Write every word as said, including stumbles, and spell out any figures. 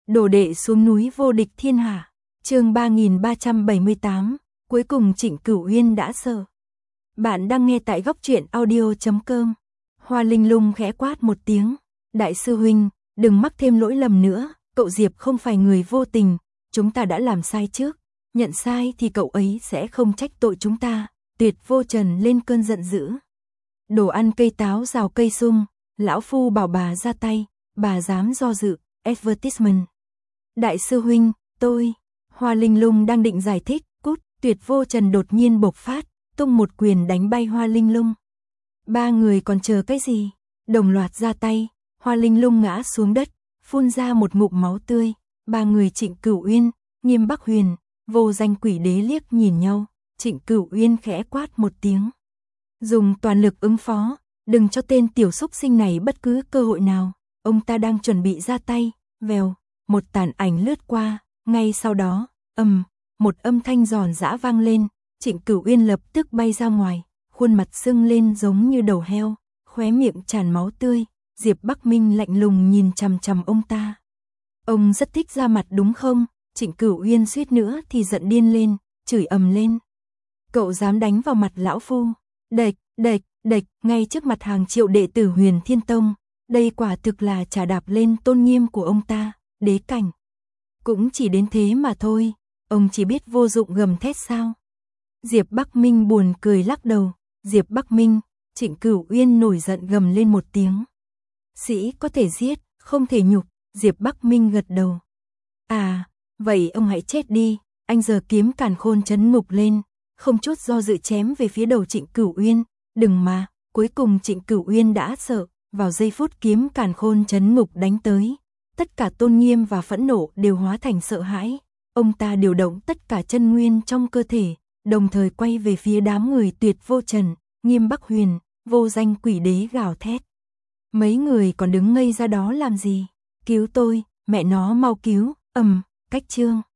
Đồ đệ xuống núi vô địch thiên hạ. Chương ba nghìn ba trăm bảy mươi tám, cuối cùng Trịnh Cửu Uyên đã sợ. Bạn đang nghe tại góc truyện audio chấm com. Hoa Linh Lung khẽ quát một tiếng, "Đại sư huynh, đừng mắc thêm lỗi lầm nữa, cậu Diệp không phải người vô tình, chúng ta đã làm sai trước, nhận sai thì cậu ấy sẽ không trách tội chúng ta." Tuyệt Vô Trần lên cơn giận dữ. "Đồ ăn cây táo rào cây sung, lão phu bảo bà ra tay, bà dám do dự." Advertisement. "Đại sư huynh, tôi..." Hoa Linh Lung đang định giải thích, cút, Tuyệt Vô Trần đột nhiên bộc phát, tung một quyền đánh bay Hoa Linh Lung. Ba người còn chờ cái gì? Đồng loạt ra tay, Hoa Linh Lung ngã xuống đất, phun ra một ngụm máu tươi. Ba người Trịnh Cửu Uyên, Nghiêm Bắc Huyền, Vô Danh Quỷ Đế liếc nhìn nhau, Trịnh Cửu Uyên khẽ quát một tiếng. "Dùng toàn lực ứng phó, đừng cho tên tiểu xúc sinh này bất cứ cơ hội nào." Ông ta đang chuẩn bị ra tay, vèo, một tàn ảnh lướt qua, ngay sau đó, ầm, một âm thanh giòn giã vang lên, Trịnh Cửu Uyên lập tức bay ra ngoài, khuôn mặt sưng lên giống như đầu heo, khóe miệng tràn máu tươi. Diệp Bắc Minh lạnh lùng nhìn chằm chằm ông ta. "Ông rất thích ra mặt đúng không?" Trịnh Cửu Uyên suýt nữa thì giận điên lên, chửi ầm lên. "Cậu dám đánh vào mặt lão phu?" Đệch, đệch, đệch, ngay trước mặt hàng triệu đệ tử Huyền Thiên Tông. Đây quả thực là chà đạp lên tôn nghiêm của ông ta, đế cảnh. Cũng chỉ đến thế mà thôi, ông chỉ biết vô dụng gầm thét sao? Diệp Bắc Minh buồn cười lắc đầu. "Diệp Bắc Minh." Trịnh Cửu Uyên nổi giận gầm lên một tiếng. "Sĩ có thể giết, không thể nhục." Diệp Bắc Minh gật đầu. "À, vậy ông hãy chết đi." Anh giơ kiếm Càn Khôn Chấn Ngục lên, không chút do dự chém về phía đầu Trịnh Cửu Uyên. "Đừng mà." Cuối cùng Trịnh Cửu Uyên đã sợ. Vào giây phút kiếm Càn Khôn Chấn Ngục đánh tới, tất cả tôn nghiêm và phẫn nộ đều hóa thành sợ hãi. Ông ta điều động tất cả chân nguyên trong cơ thể, đồng thời quay về phía đám người Tuyệt Vô Trần, Nghiêm Bắc Huyền, Vô Danh Quỷ Đế gào thét. Mấy người còn đứng ngây ra đó làm gì? "Cứu tôi, mẹ nó mau cứu!" Ầm, cách chương.